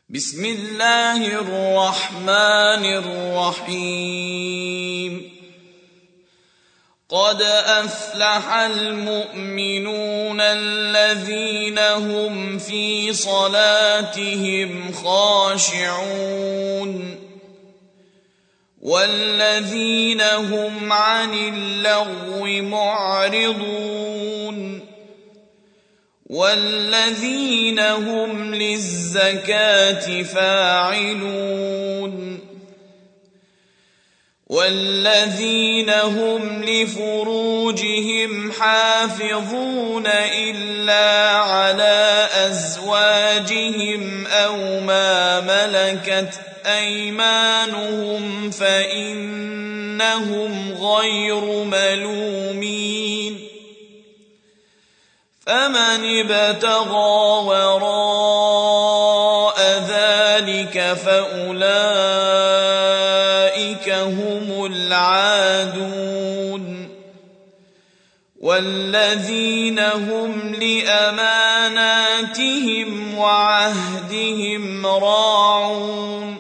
بسم الله الرحمن الرحيم. قد أفلح المؤمنون الذين هم في صلاتهم خاشعون والذين هم عن اللغو معرضون والذين هم للزكاة فاعلون والذين هم لفروجهم حافظون إلا على أزواجهم أو ما ملكت أيمانهم فإنهم غير ملومين. فمن ابتغى وراء ذلك فأولئك هم العادون والذين هم لأماناتهم وعهدهم راعون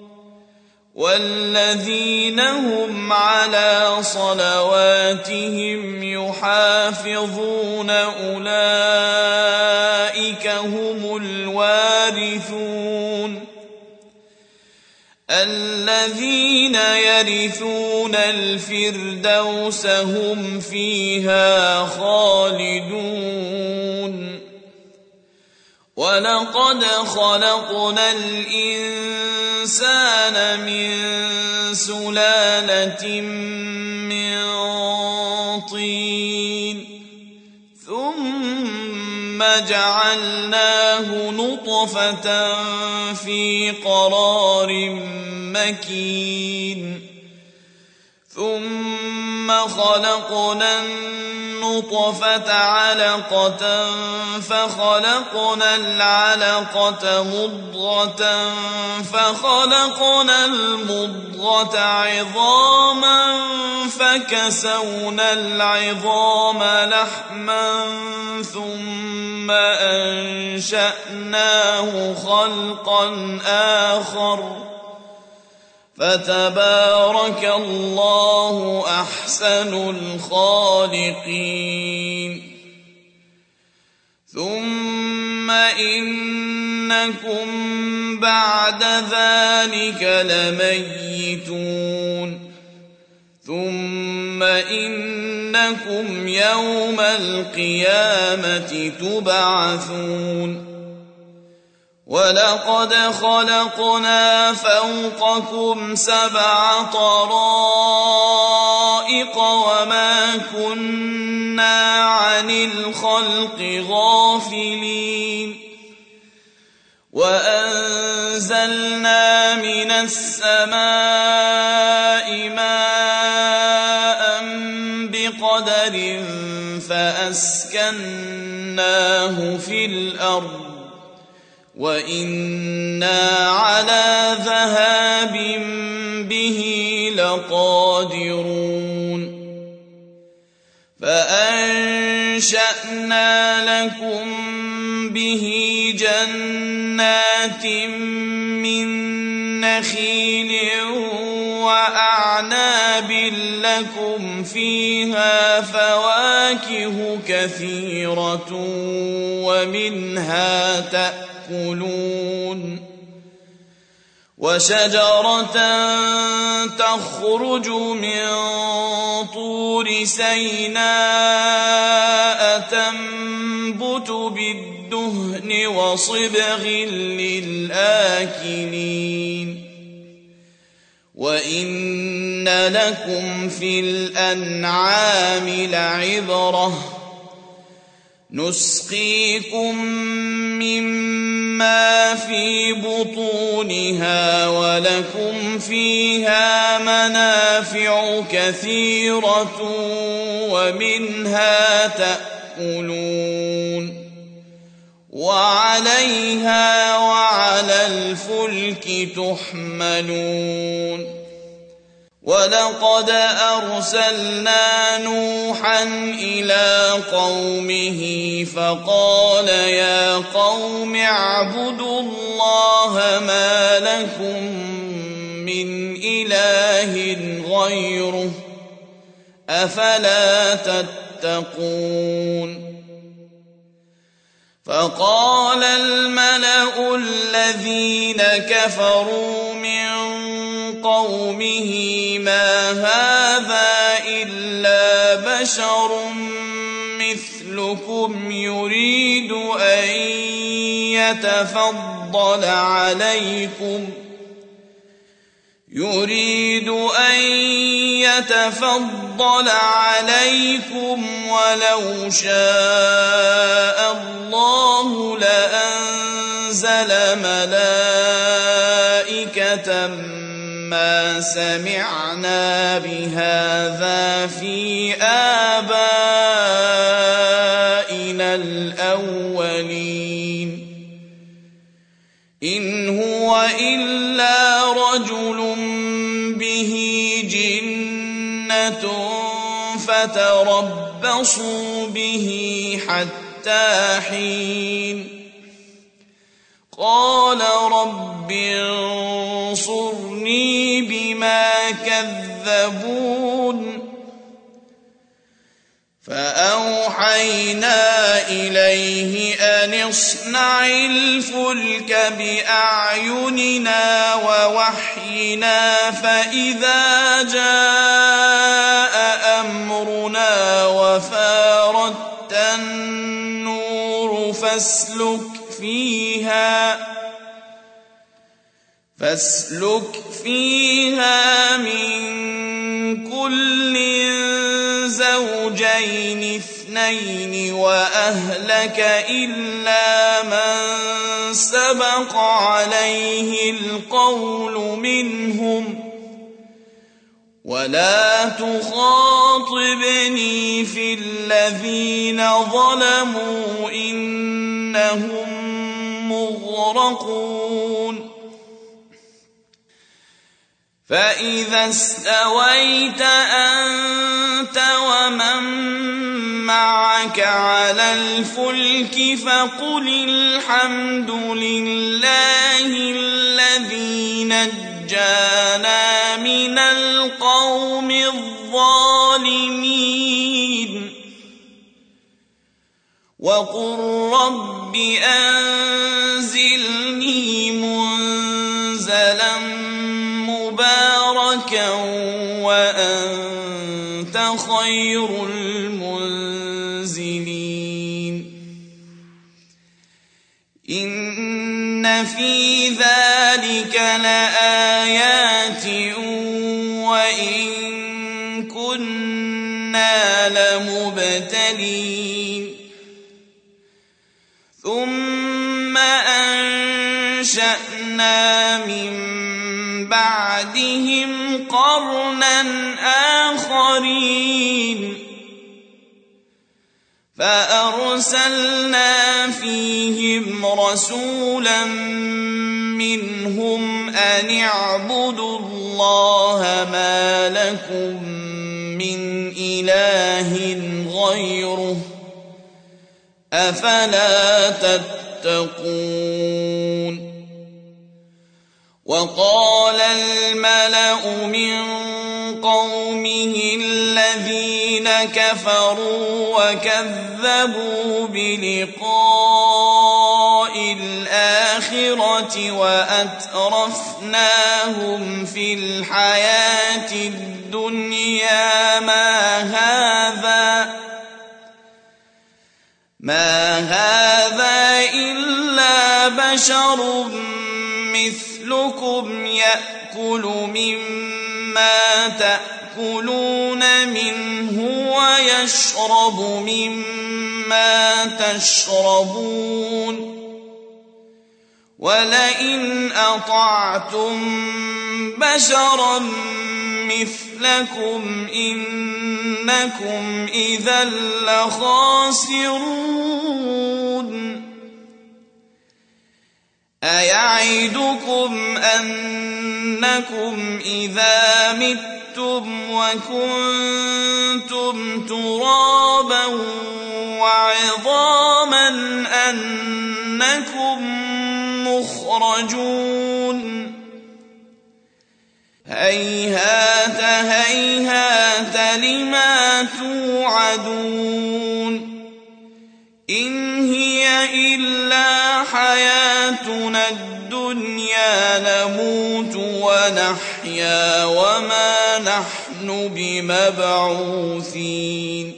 والذين هم على صلواتهم يحافظون أولئك هم الوارثون الذين يرثون الفردوس هم فيها خالدون. ولقد خلقنا الإنسان من سلالة من طين ثم جعلناه نطفة في قرار مكين ثم خلقنا النطفة علقة فخلقنا العلقة مضغة فخلقنا المضغة عظاما فكسونا العظام لحما ثم أنشأناه خلقا آخر فتبارك الله أحسن الخالقين. ثم إنكم بعد ذلك لميتون ثم إنكم يوم القيامة تبعثون. ولقد خلقنا فوقكم 7 طرائق وما كنا عن الخلق غافلين وأنزلنا من السماء ماء بقدر فأسكناه في الأرض وإنا على ذهاب به لقادرون. فأنشأنا لكم به جنات من نخيل وأعناب لكم فيها فواكه كثيرة ومنها تأكلون وشجرة تخرج من طور سيناء تنبت بالدهن وصبغ للآكلين. وإن لكم في الأنعام لعبرة نسقيكم مما في بطونها ولكم فيها منافع كثيرة ومنها تأكلون وعليها وعلى الفلك تحملون. ولقد أرسلنا نوحا إلى قومه فقال يا قوم اعبدوا الله ما لكم من إله غيره أفلا تتقون فقال الملأ الذين كفروا من قومه ما هذا إلا بشر مثلكم يريد أن يتفضل عليكم ولو شاء الله لأنزل ملائكة ما سمعنا بهذا في آبائنا الأولين إن هو إلا رجل به جنة فتربصوا به حتى حين قال رب انصرني بما كذبون فأوحينا إليه أن اصنع الفلك بأعيننا ووحينا فإذا جاء أمرنا وفارت النور فاسلك فيها من كل زوجين اثنين وأهلك إلا من سبق عليه القول منهم ولا تخاطبني في الذين ظلموا إنهم مغرقون فإذا استويت أنت ومن معك على الفلك فقل الحمد لله الذي نجانا من القوم الظالمين وقل رب أنزلني منزلا مباركا وأنت خير المنزلين إن في ذلك لآيات وإن كنا لمبتلين ثم أنشأنا من بعدهم قرنا آخرين فأرسلنا فيهم رسولا منهم أن اعبدوا الله ما لكم من إله غيره أفلا تتقون وقال الملأ من قومه الذين كفروا وكذبوا بلقاء الآخرة وأترفناهم في الحياة الدنيا ما هذا إلا بشر مثلكم يأكل مما تأكلون منه ويشرب مما تشربون ولئن أطعتم بشرا مثلكم إنكم إذا لخاسرون أيعدكم أنكم إذا متم أَشْرَكْتُمْ وَكُنْتُمْ تُرَابًا وَعِظَامًا أَنَّكُمْ مُخْرَجُونَ هَيْهَاتَ هَيْهَاتَ لِمَا تُوعَدُونَ إِنْ هِيَ إِلَّا حَيَاتُنَا الدُّنْيَا نَمُوتُ وَنَحْيَا وَمَا نَحْنُ بِمَبْعُوثِينَ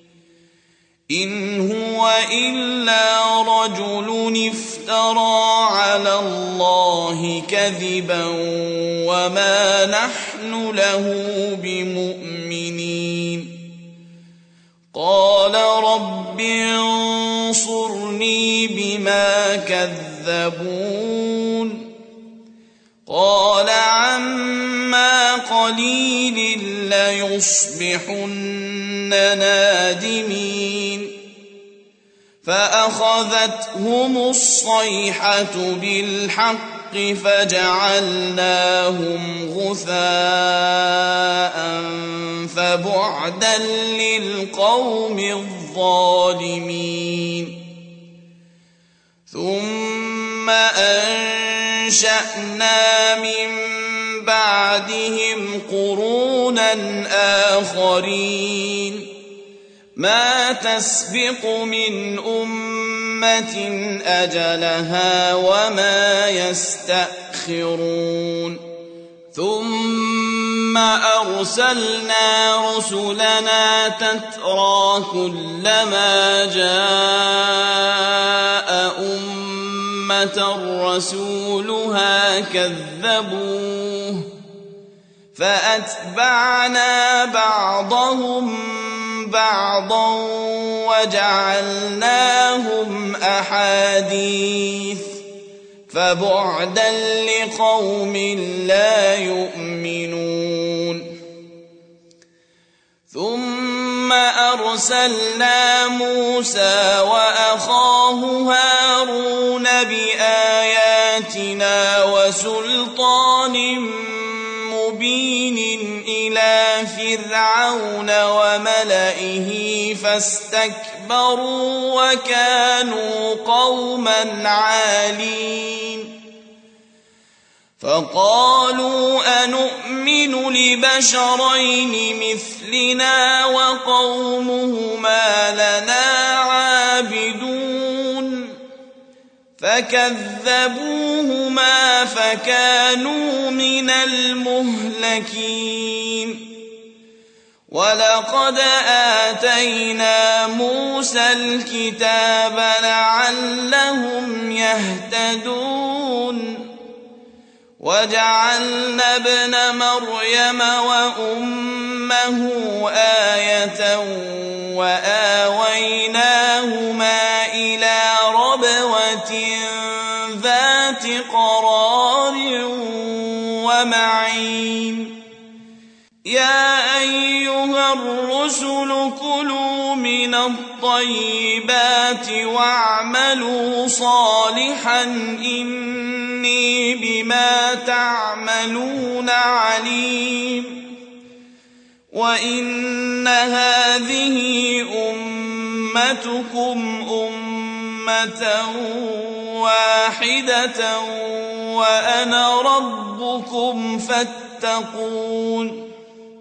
إِنْ هُوَ إِلَّا رَجُلٌ افْتَرَىٰ عَلَى اللَّهِ كَذِبًا وَمَا نَحْنُ لَهُ بِمُؤْمِنِينَ قَالَ رَبِّ انصُرْنِي بِمَا كَذَّبُونِ قَالَ عَمَّا قَلِيلٍ لَيُصْبِحُنَّ نَادِمِينَ فَأَخَذَتْهُمُ الصَّيْحَةُ بِالْحَقِّ فَجَعَلْنَاهُمْ غُثَاءً فَبُعْدًا لِلْقَوْمِ الظَّالِمِينَ ثُمَّ أَنشَأْنَا مِن بَعْدِهِمْ قُرُونًا آخَرِينَ مَا تَسْبِقُ مِنْ أُمَّةٍ أَجَلَهَا وَمَا يَسْتَأْخِرُونَ ثُمَّ أَرْسَلْنَا رُسُلَنَا تَتْرَىٰ كُلَّمَا جَاءَ أُمَّةً رَّسُولُهَا كَذَّبُوهُ فَأَتْبَعْنَا بَعْضَهُم بَعْضًا وَجَعَلْنَاهُمْ أَحَادِيثَ فَبُعْدًا لِقَوْمٍ لَّا يُؤْمِنُونَ ثُمَّ أَرْسَلْنَا مُوسَىٰ وَأَخَاهُ هَارُونَ بِآيَاتِنَا وَسُلْطَانٍ مُّبِينٍ إِلَىٰ فِرْعَوْنَ وَمَلَئِهِ فَاسْتَكْبَرُوا وَكَانُوا قَوْمًا عَالِينَ فَقَالُوا أَنُؤْمِنُ لِبَشَرَيْنِ مِثْلِنَا وَقَوْمُهُمَا لَنَا عَابِدُونَ فَكَذَّبُوهُمَا فَكَانُوا مِنَ الْمُهْلَكِينَ وَلَقَدْ آتَيْنَا مُوسَى الْكِتَابَ لَعَلَّهُمْ يَهْتَدُونَ وَجَعَلْنَا ابْنَ مَرْيَمَ وَأُمَّهُ آيَةً وَآوَيْنَاهُمَا إِلَىٰ رَبْوَةٍ ذَاتِ قَرَارٍ وَمَعِينٍ يَا أَيُّهَا الرُّسُلُ كُلُوا مِنَ الطَّيِّبَاتِ وَاعْمَلُوا صَالِحًا إِنِّي بِمَا تَعْمَلُونَ عَلِيمٌ وَإِنَّ هَٰذِهِ أُمَّتُكُمْ أُمَّةً وَاحِدَةً وَأَنَا رَبُّكُمْ فَاتَّقُونِ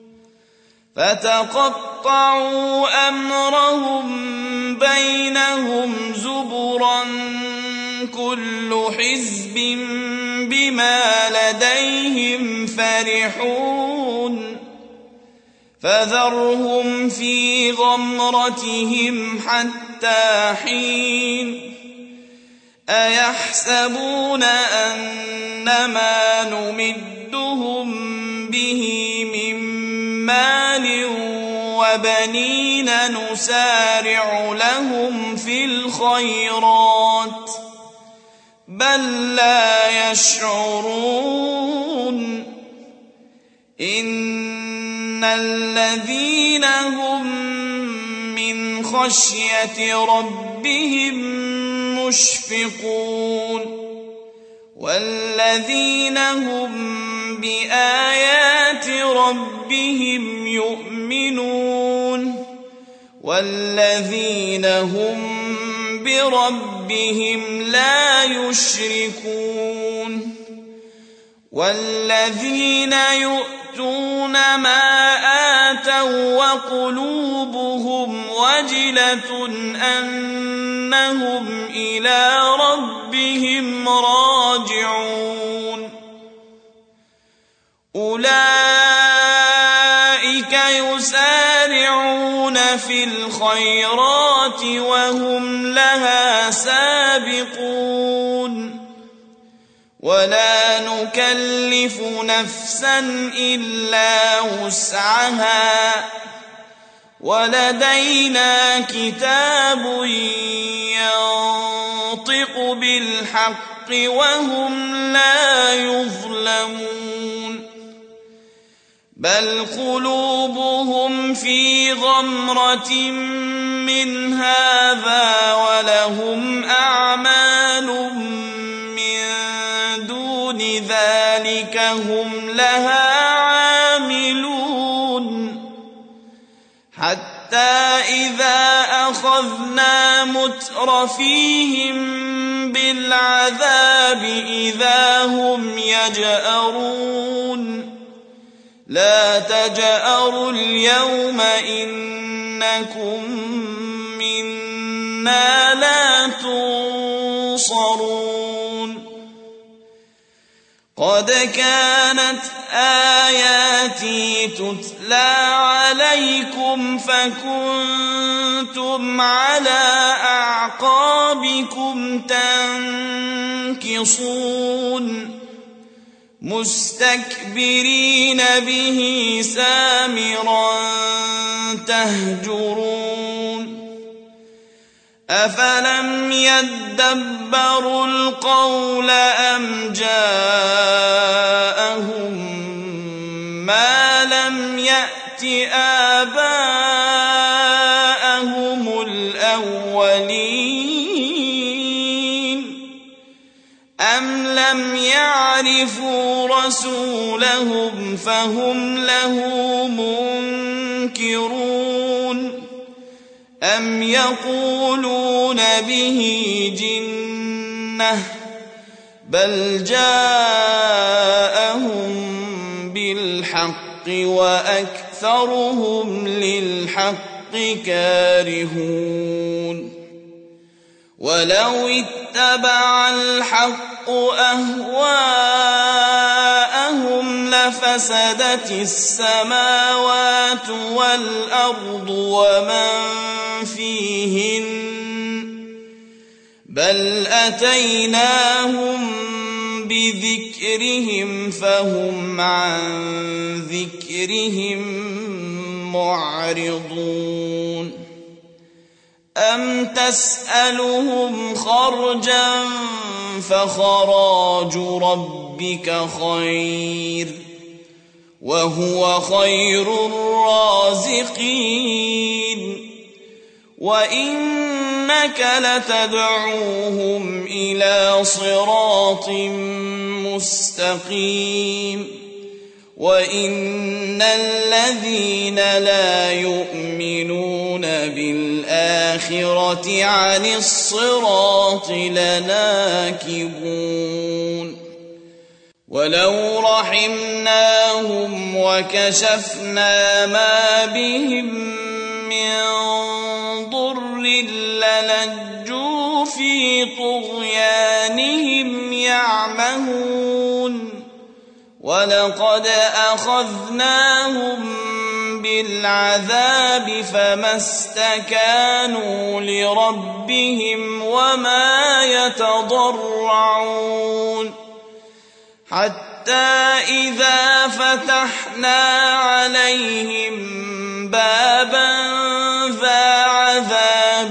فَتَقَطَّعُوا أَمْرَهُم بَيْنَهُمْ زُبُرًا كُلُّ حِزْبٍ بِمَا لَدَيْهِمْ فَرِحُونَ فَذَرْهُمْ فِي غَمْرَتِهِمْ حَتَّىٰ حِينٍ أَيَحْسَبُونَ أَنَّمَا نُمِدُّهُم بِهِ مِن مَّالٍ وَبَنِينَ نُسَارِعُ لَهُمْ فِي الْخَيْرَاتِ بَل لَّا يَشْعُرُونَ إِنَّ الَّذِينَ هُم مِّنْ خَشْيَةِ رَبِّهِم مُّشْفِقُونَ وَالَّذِينَ هُم بِآيَاتِ بربهم يؤمنون والذين هم بربهم لا يشركون والذين يؤتون ما آتوا وقلوبهم وجلة أنهم إلى ربهم راجعون أولئك يسارعون في الخيرات وهم لها سابقون ولا نكلف نفسا إلا وسعها ولدينا كتاب ينطق بالحق وهم لا يظلمون بل قلوبهم في غمرة من هذا ولهم أعمال من دون ذلك هم لها عاملون حتى إذا أخذنا مترفيهم بالعذاب إذا هم يجأرون لا تجأروا اليوم إنكم منا لا تنصرون قد كانت آياتي تتلى عليكم فكنتم على أعقابكم تنكصون مستكبرين به سامرا تهجرون أفلم يدبروا القول أم جاءهم ما لم يأت آباءهم الأولين أم لم يعرفوا رسولهم فهم له منكرون أم يقولون به جنة بل جاءهم بالحق وأكثرهم للحق كارهون ولو اتبع الحق أهواءهم لفسدت السماوات والأرض ومن فيهن بل أتيناهم بذكرهم فهم عن ذكرهم معرضون أم تسألهم خرجا فخراج ربك خير وهو خير الرازقين وإنك لتدعوهم إلى صراط مستقيم وإن الذين لا يؤمنون بالآخرة عن الصراط لناكبون ولو رحمناهم وكشفنا ما بهم من ضر للجوا في طغيانهم يعمهون ولقد أخذناهم بالعذاب فما استكانوا لربهم وما يتضرعون حتى إذا فتحنا عليهم بابا ذا عذاب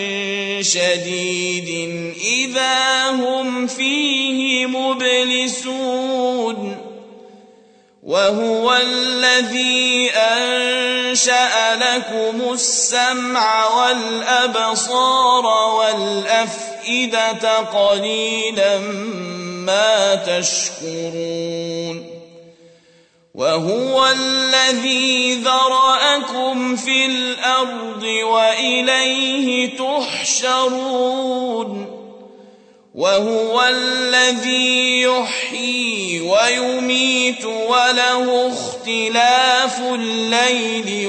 شديد إذا هم فيه مبلسون وهو الذي أنشأ لكم السمع والأبصار والأفئدة قليلا ما تشكرون وهو الذي ذرأكم في الأرض وإليه تحشرون وهو الذي يحيي ويميت وله اختلاف الليل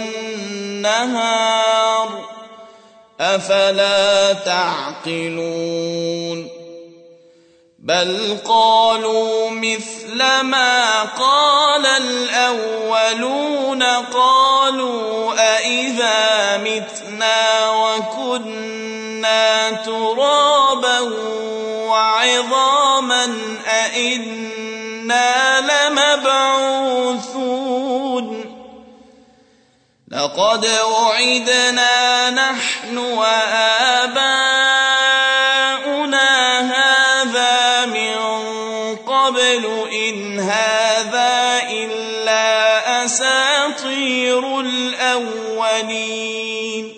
والنهار أفلا تعقلون بل قالوا مثل ما قال الأولون قالوا أإذا متنا وكنا ترابا وعظاما أإنا لمبعوثون لقد وعدنا نحن وآباؤنا هذا من قبل إن هذا إلا أساطير الأولين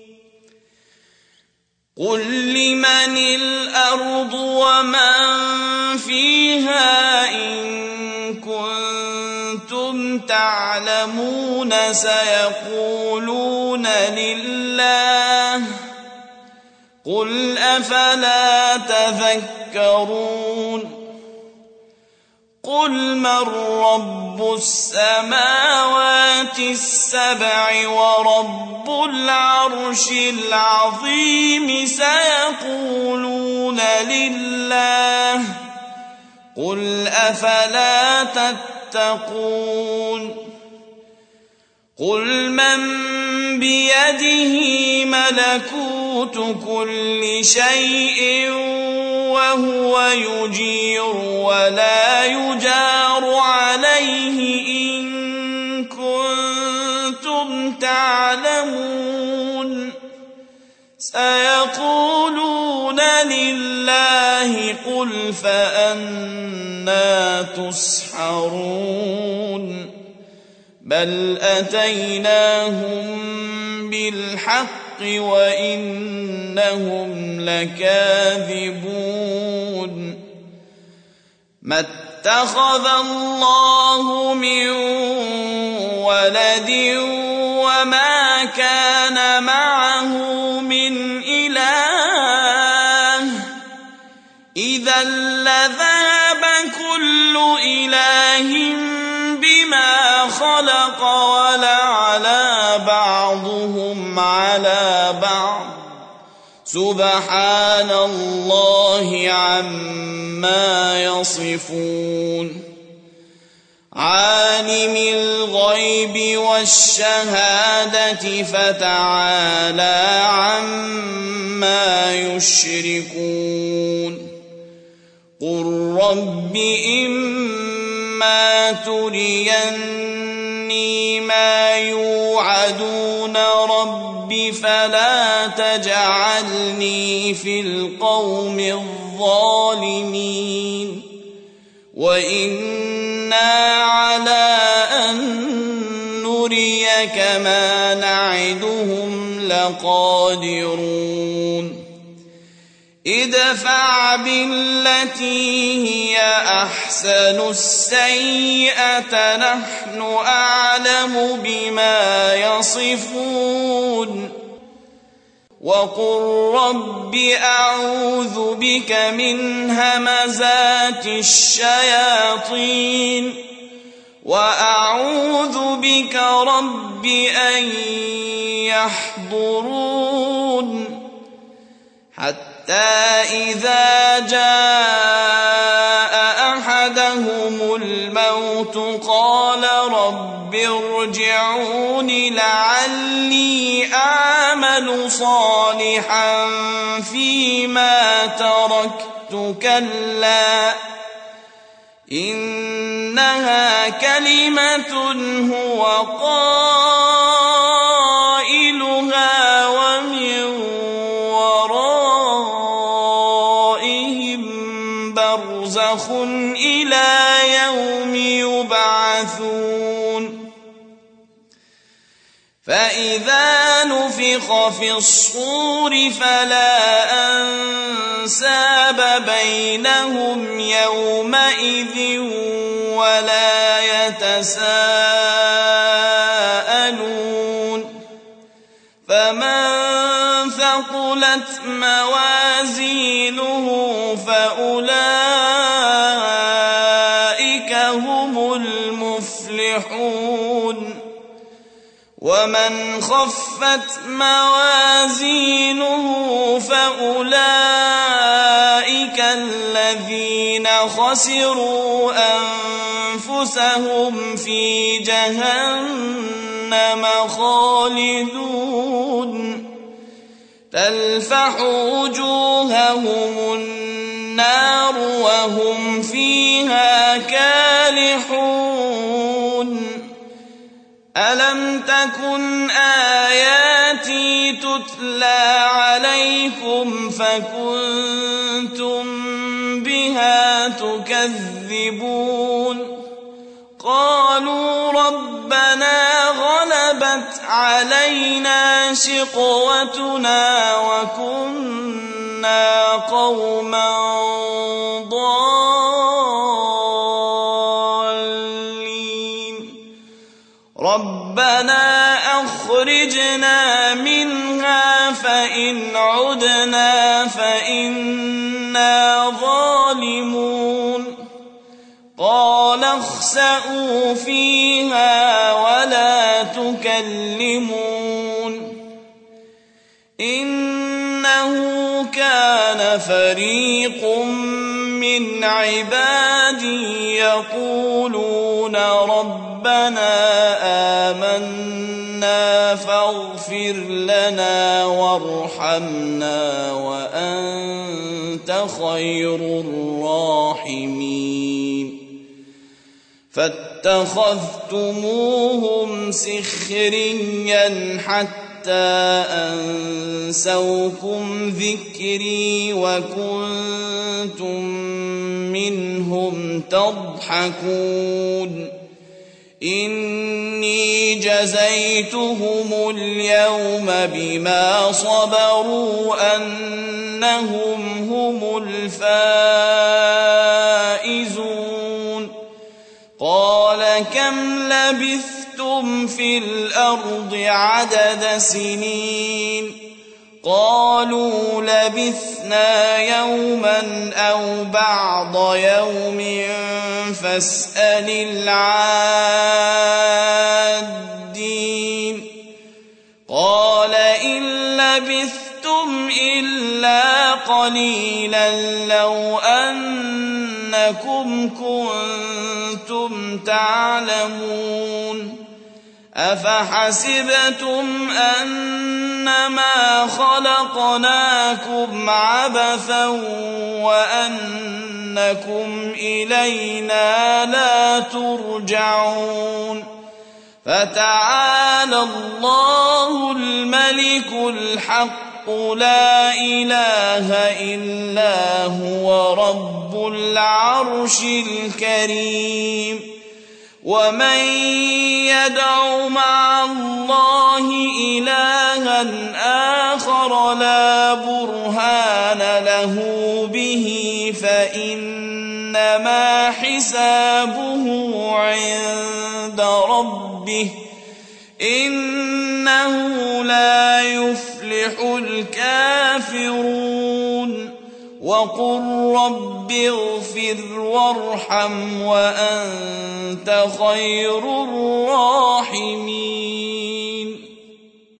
قل لمن الأرض ومن فيها إن كنتم تعلمون سيقولون لله قل أفلا تذكرون قل من رب السماوات السبع ورب العرش العظيم سيقولون لله قل أفلا تتقون قل من بيده ملكوت كل شيء وهو يجير ولا يجار عليه إن كنتم تعلمون سيقولون لله قل فأنى تسحرون بل أتيناهم بالحق وإنهم لكاذبون ما اتخذ الله من ولد وما كان معه من إله إذا لذهب كل إله بما خلق ولعلى بعضهم على بعض سبحان الله عما يصفون عالم الغيب والشهادة فتعالى عما يشركون قل رب إما تريني ما يوعدون رب فلا تجعلني في القوم الظالمين وإنا على أن نريك ما نعدهم لقادرون ادفع بالتي هي أحسن السيئة نحن أعلم بما يصفون وقل رب أعوذ بك من همزات الشياطين وأعوذ بك رب أن يحضرون حتى إذا جاء أحدهم الموت قال رب ارجعون لعلي أعمل صالحا فيما تركت كلا إنها كلمة هو قائلها ومن ورائهم برزخ إلى يوم يبعثون فإذا نفخ في الصور فلا أنساب بينهم يومئذ ولا يتساءلون فمن ثقلت موازينه فأولئك هم المفلحون ومن خفت موازينه فأولئك الذين خسروا أنفسهم في جهنم خالدون تلفح وجوههم النار وهم فيها كالحون ألم تكن آياتي تتلى عليكم فكنتم بها تكذبون قالوا ربنا غلبت علينا شقوتنا وكنا قوما ضالين ربنا أخرجنا منها فإن عدنا فإنا ظالمون قال اخسئوا فيها ولا تكلمون إنه كان فريق من عبادي يقولون ربنا آمنا فاغفر لنا وارحمنا وأنت خير الراحمين فاتخذتموهم سخريا حتى أنسوكم ذكري وكنتم منهم تضحكون إني جزيتهم اليوم بما صبروا أنهم هم الفائزون قال كم لبثتم في الأرض عدد سنين قالوا لبثنا يوما أو بعض يوم فاسأل العادين قال إن لبثتم إلا قليلا لو أنكم كنتم تعلمون أفحسبتم أنما خلقناكم عبثا وأنكم إلينا لا ترجعون فتعالى الله الملك الحق لا إله إلا هو رب العرش الكريم ومن يدع مع الله إلها آخر لا برهان له به فإنما حسابه عند ربه إنه لا يفلح الكافرون وقل رب اغفر وارحم وأنت خير الراحمين